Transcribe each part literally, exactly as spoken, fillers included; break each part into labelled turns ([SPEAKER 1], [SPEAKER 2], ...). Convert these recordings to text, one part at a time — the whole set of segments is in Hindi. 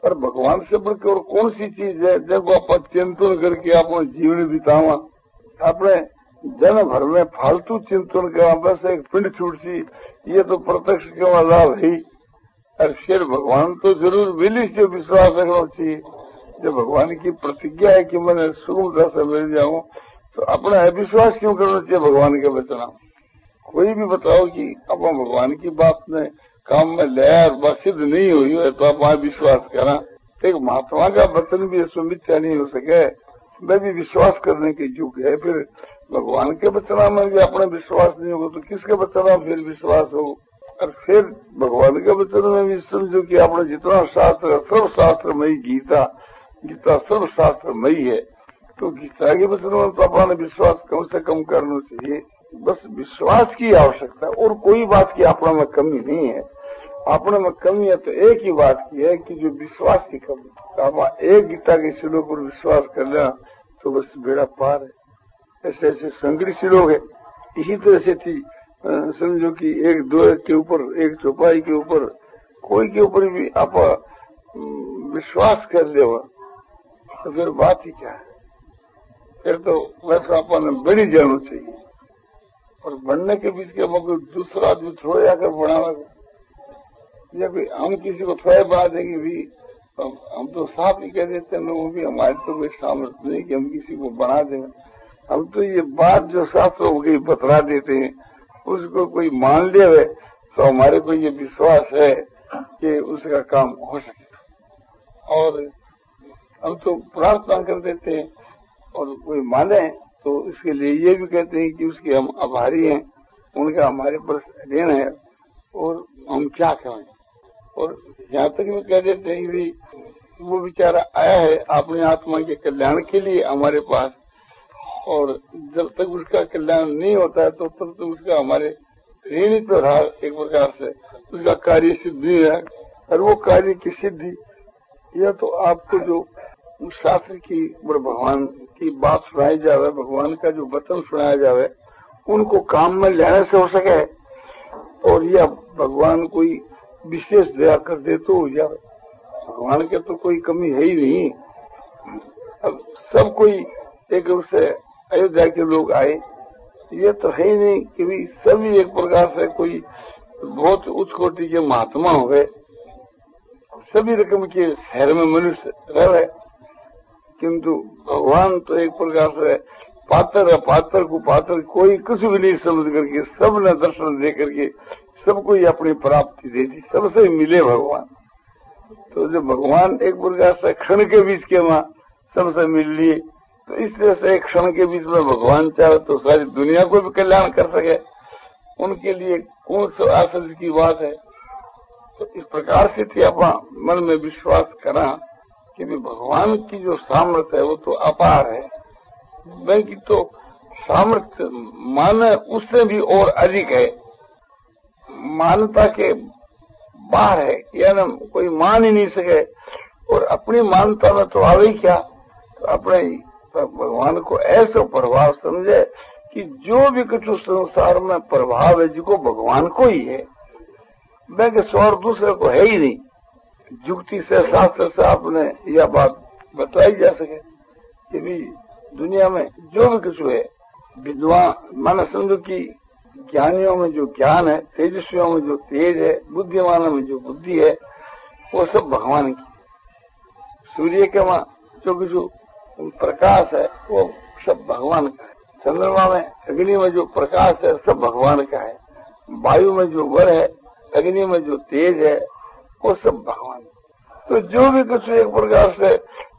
[SPEAKER 1] पर भगवान से बढ़कर और कौन सी चीज है देखो आप चिंतन करके अपना जीवन बितावा। अपने जन भर में फालतू चिंतन करा बस एक पिंड छूट सी, ये तो प्रत्यक्ष के लाभ है। और फिर भगवान तो जरूर मिली से विश्वास रखना चाहिए। जब भगवान की प्रतिज्ञा है कि मैंने सुगमता से मिल जाऊं, तो अपना अविश्वास क्यों करना चाहिए भगवान के वचन। कोई भी बताओ कि अपना भगवान की बात में काम में ले और सिद्ध नहीं हुई है तो आप विश्वास करा। एक महात्मा का वचन भी मिथ्या नहीं हो सके, मैं भी विश्वास करने के युग है। फिर भगवान के वचना में भी अपना विश्वास नहीं होगा तो किसके वचना फिर विश्वास हो। और फिर भगवान के वचन में भी समझो कि अपना जितना शास्त्र सर्व शास्त्रमयी गीता, गीता सर्व शास्त्रमयी है, तो गीता के वचन में तो अपना विश्वास कम से कम करना चाहिए। बस विश्वास की आवश्यकता है और कोई बात की अपना में कमी नहीं है। अपने में कमी है तो एक ही बात की है कि जो विश्वास की कमी। तो आप एक गीता के श्लोक पर विश्वास कर लेना तो बस बेड़ा पार है। ऐसे ऐसे संकट श्लोक है। इसी तरह से थी समझो कि एक दो के ऊपर, एक चौपाई के ऊपर, कोई के ऊपर भी आप विश्वास कर ले तो फिर बात ही क्या है। फिर तो वैसा अपन बड़ी जाना चाहिए। और बनने के बीच के मगर दूसरा आदमी थोड़े आकर बढ़ाना, या कोई हम किसी को थोड़े बढ़ा देंगे भी, हम तो साफ ही कह देते हैं लोगों भी हमारे तो कोई सामर्थ्य नहीं कि हम किसी को बढ़ा देंगे। हम तो ये बात जो शास्त्रों को बतला देते हैं उसको कोई मान ले तो हमारे को ये विश्वास है कि उसका काम हो सके। और हम तो प्रार्थना कर देते हैं और कोई माने तो इसके लिए ये भी कहते हैं कि उसके हम आभारी हैं, उनका हमारे पर ऋण है और हम क्या कहें। और यहाँ तक भी कह देते हैं कि वो बेचारा आया है अपनी आत्मा के कल्याण के लिए हमारे पास, और जब तक उसका कल्याण नहीं होता है तो तब तक उसका हमारे ऋण ही तो रहा एक प्रकार से। उसका कार्य सिद्धि है और वो कार्य की सिद्धि यह तो आपको जो शास्त्र की भगवान की बात सुनाई जावे, भगवान का जो वचन सुनाया जावे, उनको काम में लेने से हो सके। और यह भगवान कोई विशेष दया कर दे तो हो जाए। भगवान के तो कोई कमी है ही नहीं। अब सब कोई एक उससे अयोध्या के लोग आए, ये तो है ही नहीं कि भी सभी एक प्रकार से कोई बहुत उच्च कोटि के महात्मा हो गए। सभी रकम के शहर में मनुष्य रह रहे, किंतु भगवान तो एक प्रकार से पात्र पात्र को पात्र कोई कुछ भी नहीं समझ करके सब ने दर्शन दे करके सबको ही अपनी प्राप्ति दे दी, सबसे मिले भगवान। तो जब भगवान एक प्रकार से क्षण के बीच के वहां सबसे मिल लिए, तो इस तरह से एक क्षण के बीच में भगवान चाहे तो सारी दुनिया को भी कल्याण कर सके, उनके लिए कौन सा आश्चर्य की बात है। तो इस प्रकार से थी अपना मन में विश्वास करा कि भगवान की जो सामर्थ्य है वो तो अपार है। बाकी तो सामर्थ्य माने उससे भी और अधिक है, मानता के बाहर है, यानी कोई मान ही नहीं सके। और अपनी मानता में तो आवे क्या, तो अपने भगवान को ऐसा प्रभाव समझे कि जो भी कुछ संसार में प्रभाव है जिसको भगवान को ही है, बाकी स्वर दूसरे को है ही नहीं। युक्ति से शास्त्र से आपने यह बात बताई जा सके कि भी दुनिया में जो भी कुछ है, विद्वान माना समझो कि ज्ञानियों में जो ज्ञान है, तेजस्वियों में जो तेज है, बुद्धिमानों में जो बुद्धि है, वो सब भगवान की। सूर्य के वहाँ जो कुछ प्रकाश है वो सब भगवान का है। चंद्रमा में अग्नि में जो प्रकाश है सब भगवान का है। वायु में जो बल है, अग्नि में जो तेज है, वो सब भगवान। तो जो भी कुछ एक प्रकार से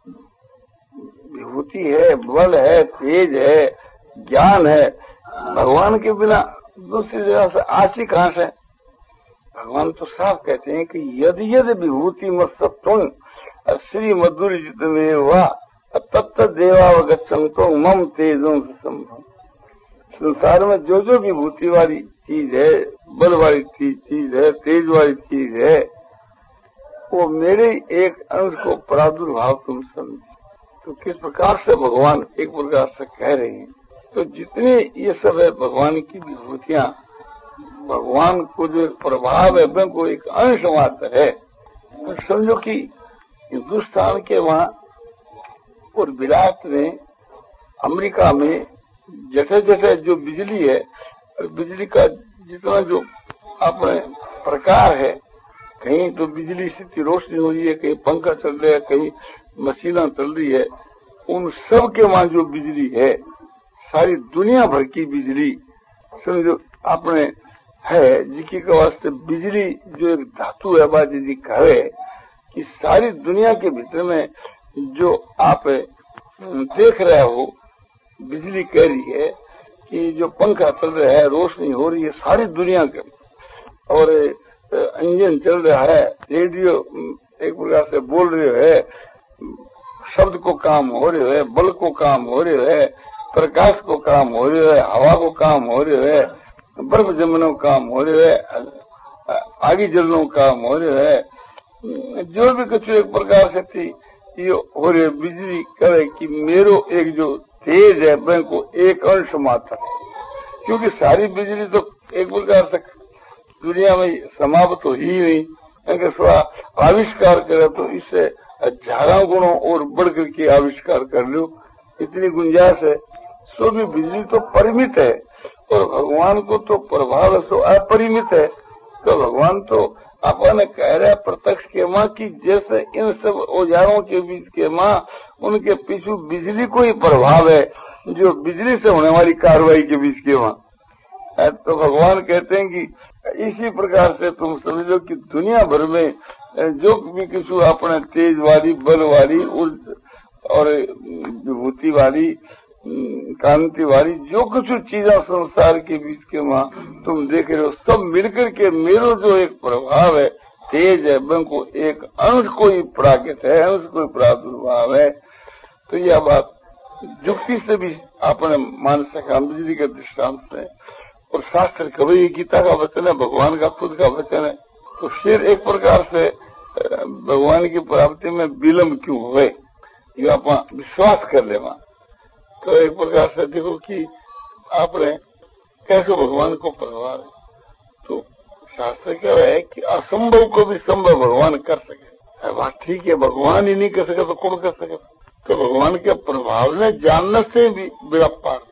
[SPEAKER 1] विभूति है, बल है, तेज है, ज्ञान है, भगवान के बिना दूसरी जगह से आशी कहां से। भगवान तो साफ कहते हैं कि यदि यदि विभूति मत सत्व श्री मधुर जित में हुआ तत्त देवावगच्छन्तो मम तेजों से संभव। संसार में जो जो विभूति वाली चीज है, बल वाली चीज है, तेज वाली चीज है, वो मेरे एक अंश को प्रादुर्भाव तुम समझो। तो किस प्रकार से भगवान एक प्रकार से कह रहे हैं। तो जितने ये सब है भगवान की विभूतियां, भगवान को जो एक प्रभाव है वो एक अंश मात्र है। तो समझो कि हिंदुस्तान के वहाँ और विराट में, अमेरिका में जठे जठे जो बिजली है, बिजली का जितना जो अपने प्रकार है, कहीं तो बिजली से रोशनी हो रही है, कहीं पंखा चल रहा है, कहीं मशीना चल रही है, उन सब के वहाँ जो बिजली है, सारी दुनिया भर की बिजली समझो अपने है, जिसके वास्ते बिजली जो एक धातु है, बात जी कहे कि सारी दुनिया के भीतर में जो आप देख रहे हो, बिजली कह रही है कि जो पंखा चल रहा है, रोशनी हो रही है सारी दुनिया के, और इंजन चल रहा है, रेडियो एक प्रकार से बोल रहे है, शब्द को काम हो रहे है, बल को काम हो रहे है, प्रकाश को काम हो रहे है, हवा को काम हो रहे है, बर्फ जमनो काम हो रहे है, आगे जलनो काम हो रहे है, जो भी कुछ एक प्रकार से थी ये हो रहे। बिजली करे कि मेरो एक जो तेज है बैंक को एक अंश मात्र, क्योंकि सारी बिजली तो एक प्रकार से दुनिया में समाप्त हो ही नहीं, आविष्कार करे तो इससे हजारों गुणों और बढ़ करके आविष्कार कर लो, इतनी गुंजाइश है। सो भी बिजली तो परिमित है और भगवान को तो प्रभाव सो अपरिमित है। तो भगवान तो अपन कह रहे प्रत्यक्ष के माँ की जैसे इन सब औजारों के बीच के माँ, उनके पीछे बिजली को ही प्रभाव है, जो बिजली से होने वाली कार्रवाई के बीच के माँ। तो भगवान कहते हैं कि इसी प्रकार से तुम समझो कि दुनिया भर में जो भी किसी अपने तेज वाली, बल वाली और विभूति वाली, कांति वाली जो कुछ चीजें संसार के बीच के माँ तुम देख रहे हो, सब मिलकर के मेरो जो एक प्रभाव है, तेज है, बन को एक अंश कोई प्राकृत है, अंश कोई प्रादुर्भाव है। तो यह बात युक्ति से भी आपने मान सका, बिजली के दृष्टांत से, और शास्त्र कभी गीता का वचन है, भगवान का खुद का वचन है। तो फिर एक प्रकार से भगवान की प्राप्ति में विलम्ब क्यों हुए, ये आप विश्वास कर ले। तो एक प्रकार से देखो कि आपने कैसे भगवान को प्रभाव है। तो शास्त्र कह रहा है कि असंभव को भी संभव भगवान कर सके। बात ठीक है, भगवान ही नहीं कर सके तो कौन कर सके। तो भगवान के प्रभाव ने जानने से भी बेड़ा पार